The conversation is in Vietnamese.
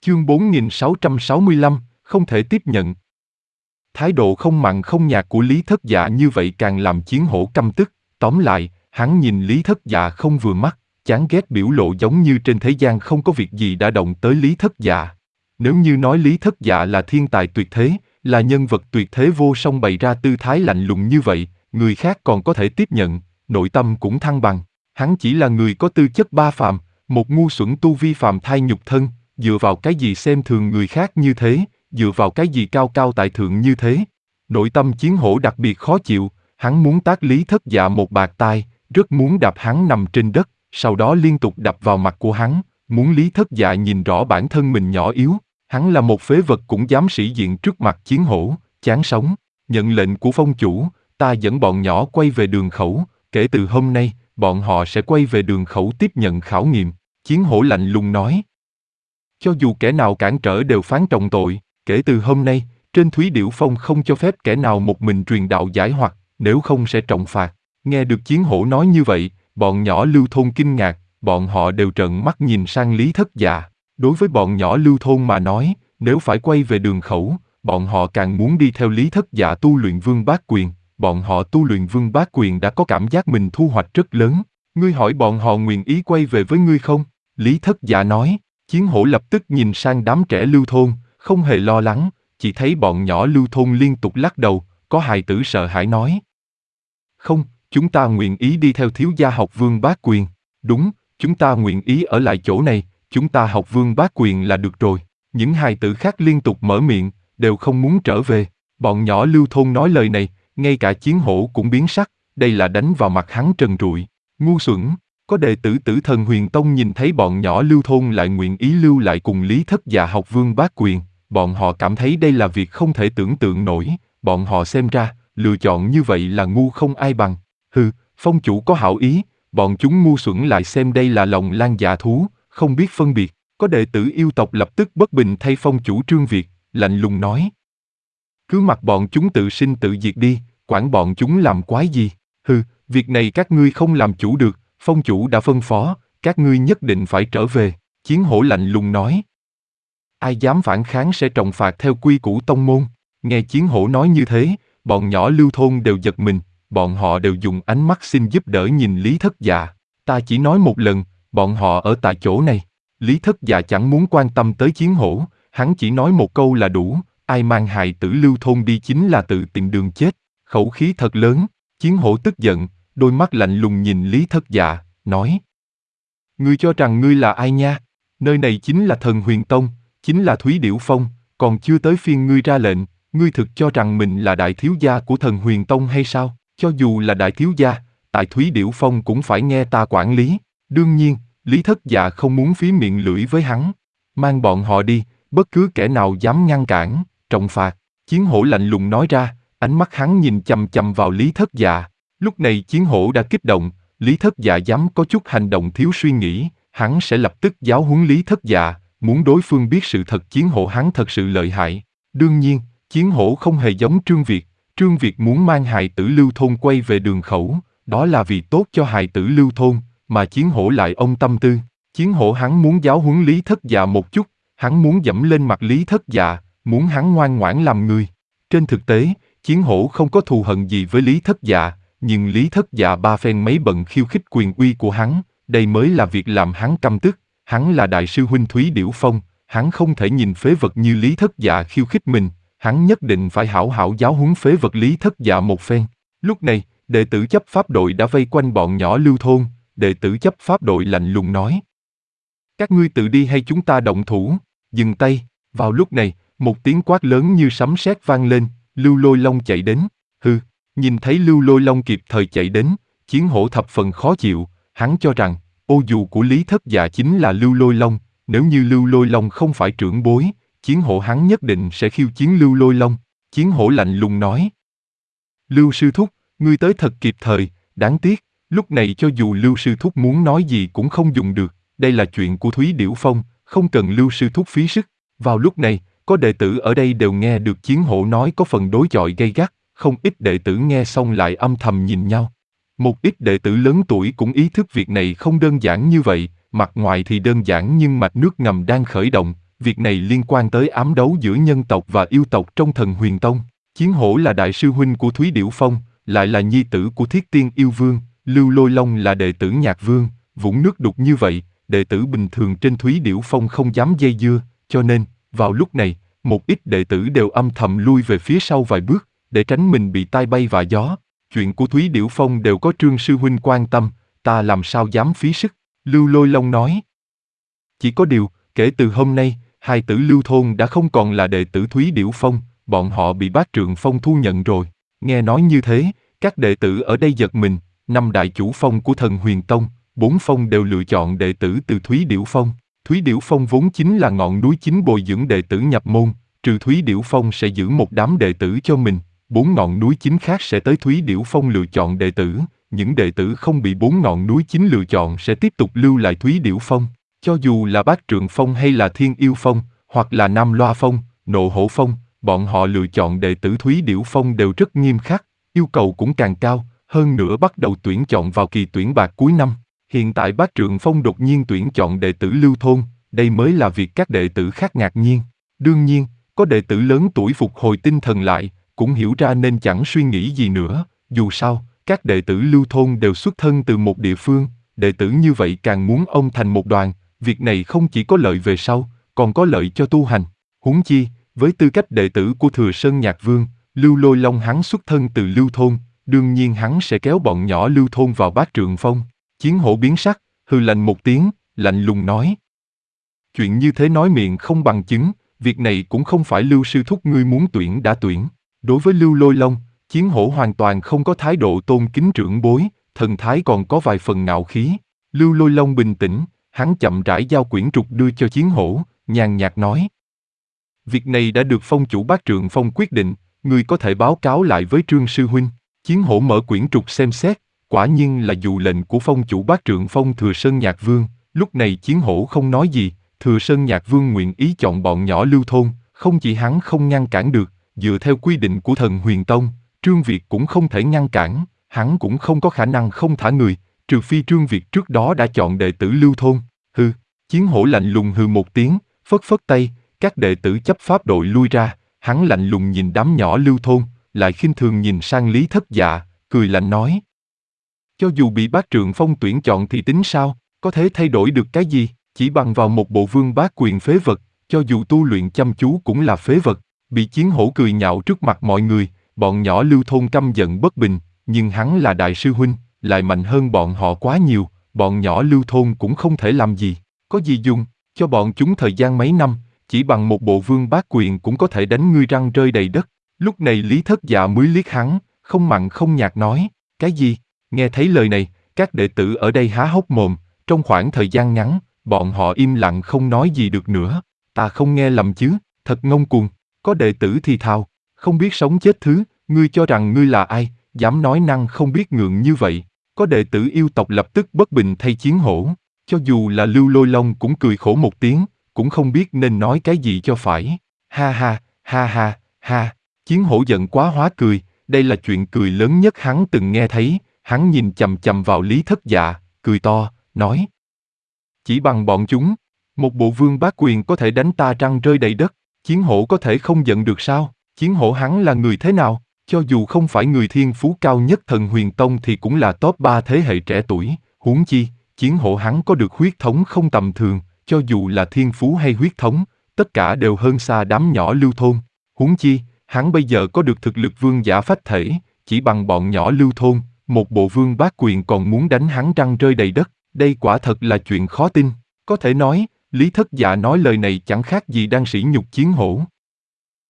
Chương 4665, không thể tiếp nhận. Thái độ không mặn không nhạt của Lý Thất Dạ như vậy càng làm Chiến Hổ căm tức. Tóm lại, hắn nhìn Lý Thất Dạ không vừa mắt, chán ghét biểu lộ giống như trên thế gian không có việc gì đã động tới Lý Thất Dạ. Nếu như nói Lý Thất Dạ là thiên tài tuyệt thế, là nhân vật tuyệt thế vô song bày ra tư thái lạnh lùng như vậy, người khác còn có thể tiếp nhận, nội tâm cũng thăng bằng. Hắn chỉ là người có tư chất ba phàm, một ngu xuẩn tu vi phàm thai nhục thân, dựa vào cái gì xem thường người khác như thế, dựa vào cái gì cao cao tại thượng như thế. Nội tâm Chiến Hổ đặc biệt khó chịu, hắn muốn tát Lý Thất Dạ một bạt tai, rất muốn đạp hắn nằm trên đất, sau đó liên tục đập vào mặt của hắn, muốn Lý Thất Dạ nhìn rõ bản thân mình nhỏ yếu. Hắn là một phế vật cũng dám sĩ diện trước mặt Chiến Hổ, chán sống. Nhận lệnh của phong chủ, ta dẫn bọn nhỏ quay về đường khẩu, kể từ hôm nay, bọn họ sẽ quay về đường khẩu tiếp nhận khảo nghiệm. Chiến Hổ lạnh lùng nói. Cho dù kẻ nào cản trở đều phán trọng tội, kể từ hôm nay, trên Thúy Điểu Phong không cho phép kẻ nào một mình truyền đạo giải hoặc, nếu không sẽ trọng phạt. Nghe được Chiến Hổ nói như vậy, bọn nhỏ Lưu Thôn kinh ngạc, bọn họ đều trợn mắt nhìn sang Lý Thất Dạ. Đối với bọn nhỏ Lưu Thôn mà nói, nếu phải quay về đường khẩu, bọn họ càng muốn đi theo Lý Thất Dạ tu luyện Vương Bát Quyền. Bọn họ tu luyện Vương Bát Quyền đã có cảm giác mình thu hoạch rất lớn. Ngươi hỏi bọn họ nguyện ý quay về với ngươi không? Lý Thất Dạ nói. Chiến Hổ lập tức nhìn sang đám trẻ Lưu Thôn, không hề lo lắng, chỉ thấy bọn nhỏ Lưu Thôn liên tục lắc đầu, có hài tử sợ hãi nói. Không, chúng ta nguyện ý đi theo thiếu gia học Vương Bát Quyền. Đúng, chúng ta nguyện ý ở lại chỗ này, chúng ta học Vương Bát Quyền là được rồi. Những hài tử khác liên tục mở miệng, đều không muốn trở về. Bọn nhỏ Lưu Thôn nói lời này, ngay cả Chiến Hổ cũng biến sắc, đây là đánh vào mặt hắn trần trụi. Ngu xuẩn, có đệ tử Tử Thần Huyền Tông nhìn thấy bọn nhỏ Lưu Thôn lại nguyện ý lưu lại cùng Lý Thất Dạ học Vương Bát Quyền, bọn họ cảm thấy đây là việc không thể tưởng tượng nổi, bọn họ xem ra, lựa chọn như vậy là ngu không ai bằng. Hừ, phong chủ có hảo ý, bọn chúng ngu xuẩn lại xem đây là lòng lang dạ thú, không biết phân biệt. Có đệ tử yêu tộc lập tức bất bình thay phong chủ Trương Việt, lạnh lùng nói. Cứ mặc bọn chúng tự sinh tự diệt đi, quản bọn chúng làm quái gì. Hừ, việc này các ngươi không làm chủ được, phong chủ đã phân phó, các ngươi nhất định phải trở về. Chiến Hổ lạnh lùng nói. Ai dám phản kháng sẽ trọng phạt theo quy củ tông môn. Nghe Chiến Hổ nói như thế, bọn nhỏ Lưu Thôn đều giật mình, bọn họ đều dùng ánh mắt xin giúp đỡ nhìn Lý Thất Dạ. Ta chỉ nói một lần, bọn họ ở tại chỗ này. Lý Thất Dạ chẳng muốn quan tâm tới Chiến Hổ, hắn chỉ nói một câu là đủ, ai mang hài tử Lưu Thôn đi chính là tự tìm đường chết. Khẩu khí thật lớn. Chiến Hổ tức giận, đôi mắt lạnh lùng nhìn Lý Thất Dạ, nói. Ngươi cho rằng ngươi là ai nha? Nơi này chính là Thần Huyền Tông, chính là Thúy Điểu Phong, còn chưa tới phiên ngươi ra lệnh, ngươi thực cho rằng mình là đại thiếu gia của Thần Huyền Tông hay sao? Cho dù là đại thiếu gia, tại Thúy Điểu Phong cũng phải nghe ta quản lý. Đương nhiên, Lý Thất Dạ không muốn phí miệng lưỡi với hắn. Mang bọn họ đi, bất cứ kẻ nào dám ngăn cản, trọng phạt. Chiến Hổ lạnh lùng nói ra, ánh mắt hắn nhìn chằm chằm vào Lý Thất Dạ. Lúc này Chiến Hổ đã kích động, Lý Thất Dạ dám có chút hành động thiếu suy nghĩ, hắn sẽ lập tức giáo huấn Lý Thất Dạ, muốn đối phương biết sự thật Chiến Hổ hắn thật sự lợi hại. Đương nhiên, Chiến Hổ không hề giống Trương Việt muốn mang hài tử Lưu Thôn quay về đường khẩu, đó là vì tốt cho hài tử Lưu Thôn, mà Chiến Hổ lại ông tâm tư. Chiến Hổ hắn muốn giáo huấn Lý Thất Dạ một chút, hắn muốn dẫm lên mặt Lý Thất Dạ, muốn hắn ngoan ngoãn làm người. Trên thực tế, Chiến Hổ không có thù hận gì với Lý Thất Dạ, nhưng Lý Thất Dạ ba phen mấy bận khiêu khích quyền uy của hắn, đây mới là việc làm hắn căm tức. Hắn là đại sư huynh Thúy Điểu Phong, hắn không thể nhìn phế vật như Lý Thất Dạ khiêu khích mình, hắn nhất định phải hảo hảo giáo huấn phế vật Lý Thất Dạ một phen. Lúc này, đệ tử chấp pháp đội đã vây quanh bọn nhỏ Lưu Thôn, đệ tử chấp pháp đội lạnh lùng nói. Các ngươi tự đi hay chúng ta động thủ? Dừng tay. Vào lúc này, một tiếng quát lớn như sấm sét vang lên, Lưu Lôi Long chạy đến. Hừ, nhìn thấy Lưu Lôi Long kịp thời chạy đến, Chiến Hổ thập phần khó chịu, hắn cho rằng, ô dù của Lý Thất Dạ chính là Lưu Lôi Long, nếu như Lưu Lôi Long không phải trưởng bối, Chiến Hổ hắn nhất định sẽ khiêu chiến Lưu Lôi Long. Chiến Hổ lạnh lùng nói. Lưu sư thúc, ngươi tới thật kịp thời, đáng tiếc, lúc này cho dù Lưu sư thúc muốn nói gì cũng không dùng được, đây là chuyện của Thúy Điểu Phong, không cần Lưu sư thúc phí sức. Vào lúc này, có đệ tử ở đây đều nghe được Chiến Hổ nói có phần đối chọi gay gắt, không ít đệ tử nghe xong lại âm thầm nhìn nhau. Một ít đệ tử lớn tuổi cũng ý thức việc này không đơn giản như vậy, mặt ngoài thì đơn giản nhưng mạch nước ngầm đang khởi động, việc này liên quan tới ám đấu giữa nhân tộc và yêu tộc trong Thần Huyền Tông. Chiến Hổ là đại sư huynh của Thúy Điểu Phong, lại là nhi tử của Thiết Tiên Yêu Vương, Lưu Lôi Long là đệ tử Nhạc Vương, vũng nước đục như vậy, đệ tử bình thường trên Thúy Điểu Phong không dám dây dưa, cho nên, vào lúc này, một ít đệ tử đều âm thầm lui về phía sau vài bước, để tránh mình bị tai bay vạ gió. Chuyện của Thúy Điểu Phong đều có Trương sư huynh quan tâm, ta làm sao dám phí sức, Lưu Lôi Long nói. Chỉ có điều, kể từ hôm nay, hai tử Lưu Thôn đã không còn là đệ tử Thúy Điểu Phong, bọn họ bị Bát Trượng Phong thu nhận rồi. Nghe nói như thế, các đệ tử ở đây giật mình, 5 đại chủ phong của Thần Huyền Tông, 4 phong đều lựa chọn đệ tử từ Thúy Điểu Phong. Thúy Điểu Phong vốn chính là ngọn núi chính bồi dưỡng đệ tử nhập môn, trừ Thúy Điểu Phong sẽ giữ một đám đệ tử cho mình, 4 ngọn núi chính khác sẽ tới Thúy Điểu Phong lựa chọn đệ tử, những đệ tử không bị 4 ngọn núi chính lựa chọn sẽ tiếp tục lưu lại Thúy Điểu Phong. Cho dù là Bát Trượng Phong hay là Thiên Yêu Phong, hoặc là Nam Loa Phong, Nộ Hổ Phong, bọn họ lựa chọn đệ tử Thúy Điểu Phong đều rất nghiêm khắc, yêu cầu cũng càng cao, hơn nữa bắt đầu tuyển chọn vào kỳ tuyển bạc cuối năm. Hiện tại Bát Trượng Phong đột nhiên tuyển chọn đệ tử Lưu Thôn, đây mới là việc các đệ tử khác ngạc nhiên. Đương nhiên, có đệ tử lớn tuổi phục hồi tinh thần lại, cũng hiểu ra nên chẳng suy nghĩ gì nữa, dù sao, các đệ tử Lưu Thôn đều xuất thân từ một địa phương, đệ tử như vậy càng muốn ông thành một đoàn, việc này không chỉ có lợi về sau, còn có lợi cho tu hành. Huống chi, với tư cách đệ tử của Thừa Sơn Nhạc Vương, Lưu Lôi Long hắn xuất thân từ Lưu Thôn, đương nhiên hắn sẽ kéo bọn nhỏ Lưu Thôn vào Bát Trượng Phong. Chiến Hổ biến sắc, hừ lạnh một tiếng, lạnh lùng nói. Chuyện như thế nói miệng không bằng chứng, việc này cũng không phải Lưu sư thúc ngươi muốn tuyển đã tuyển. Đối với Lưu Lôi Long, Chiến Hổ hoàn toàn không có thái độ tôn kính trưởng bối, thần thái còn có vài phần ngạo khí. Lưu Lôi Long bình tĩnh, hắn chậm rãi giao quyển trục đưa cho Chiến Hổ, nhàn nhạt nói. Việc này đã được phong chủ Bát Trượng Phong quyết định, ngươi có thể báo cáo lại với Trương sư huynh. Chiến Hổ mở quyển trục xem xét, quả nhiên là dụ lệnh của phong chủ Bát Trượng Phong Thừa Sơn Nhạc Vương. Lúc này Chiến Hổ không nói gì, Thừa Sơn Nhạc Vương nguyện ý chọn bọn nhỏ Lưu Thôn, không chỉ hắn không ngăn cản được, dựa theo quy định của Thần Huyền Tông, Trương Việt cũng không thể ngăn cản, hắn cũng không có khả năng không thả người, trừ phi Trương Việt trước đó đã chọn đệ tử Lưu Thôn. Hừ, Chiến Hổ lạnh lùng hừ một tiếng, phất phất tay, các đệ tử chấp pháp đội lui ra, hắn lạnh lùng nhìn đám nhỏ Lưu Thôn, lại khinh thường nhìn sang Lý Thất Dạ, cười lạnh nói. Cho dù bị Bát Trượng Phong tuyển chọn thì tính sao, có thể thay đổi được cái gì, chỉ bằng vào một bộ vương bát quyền phế vật, cho dù tu luyện chăm chú cũng là phế vật. Bị Chiến Hổ cười nhạo trước mặt mọi người, bọn nhỏ Lưu Thôn căm giận bất bình, nhưng hắn là đại sư huynh, lại mạnh hơn bọn họ quá nhiều, bọn nhỏ Lưu Thôn cũng không thể làm gì, có gì dùng, cho bọn chúng thời gian mấy năm, chỉ bằng một bộ vương bát quyền cũng có thể đánh ngươi răng rơi đầy đất. Lúc này Lý Thất Dạ mới liếc hắn, không mặn không nhạt nói, cái gì? Nghe thấy lời này, các đệ tử ở đây há hốc mồm, trong khoảng thời gian ngắn, bọn họ im lặng không nói gì được nữa. Ta không nghe lầm chứ, thật ngông cuồng. Có đệ tử thì thào, không biết sống chết thứ, ngươi cho rằng ngươi là ai, dám nói năng không biết ngượng như vậy. Có đệ tử yêu tộc lập tức bất bình thay Chiến Hổ, cho dù là Lưu Lôi Long cũng cười khổ một tiếng, cũng không biết nên nói cái gì cho phải. Ha ha, ha ha, ha, Chiến Hổ giận quá hóa cười, đây là chuyện cười lớn nhất hắn từng nghe thấy, hắn nhìn chằm chằm vào Lý Thất Dạ, cười to, nói. Chỉ bằng bọn chúng, một bộ vương bát quyền có thể đánh ta răng rơi đầy đất. Chiến Hổ có thể không giận được sao? Chiến Hổ hắn là người thế nào? Cho dù không phải người thiên phú cao nhất Thần Huyền Tông thì cũng là top 3 thế hệ trẻ tuổi, huống chi, Chiến Hổ hắn có được huyết thống không tầm thường, cho dù là thiên phú hay huyết thống, tất cả đều hơn xa đám nhỏ Lưu Thôn. Huống chi, hắn bây giờ có được thực lực vương giả phách thể, chỉ bằng bọn nhỏ Lưu Thôn, một bộ vương bát quyền còn muốn đánh hắn răng rơi đầy đất, đây quả thật là chuyện khó tin. Có thể nói, Lý Thất Dạ nói lời này chẳng khác gì đang sỉ nhục Chiến Hổ.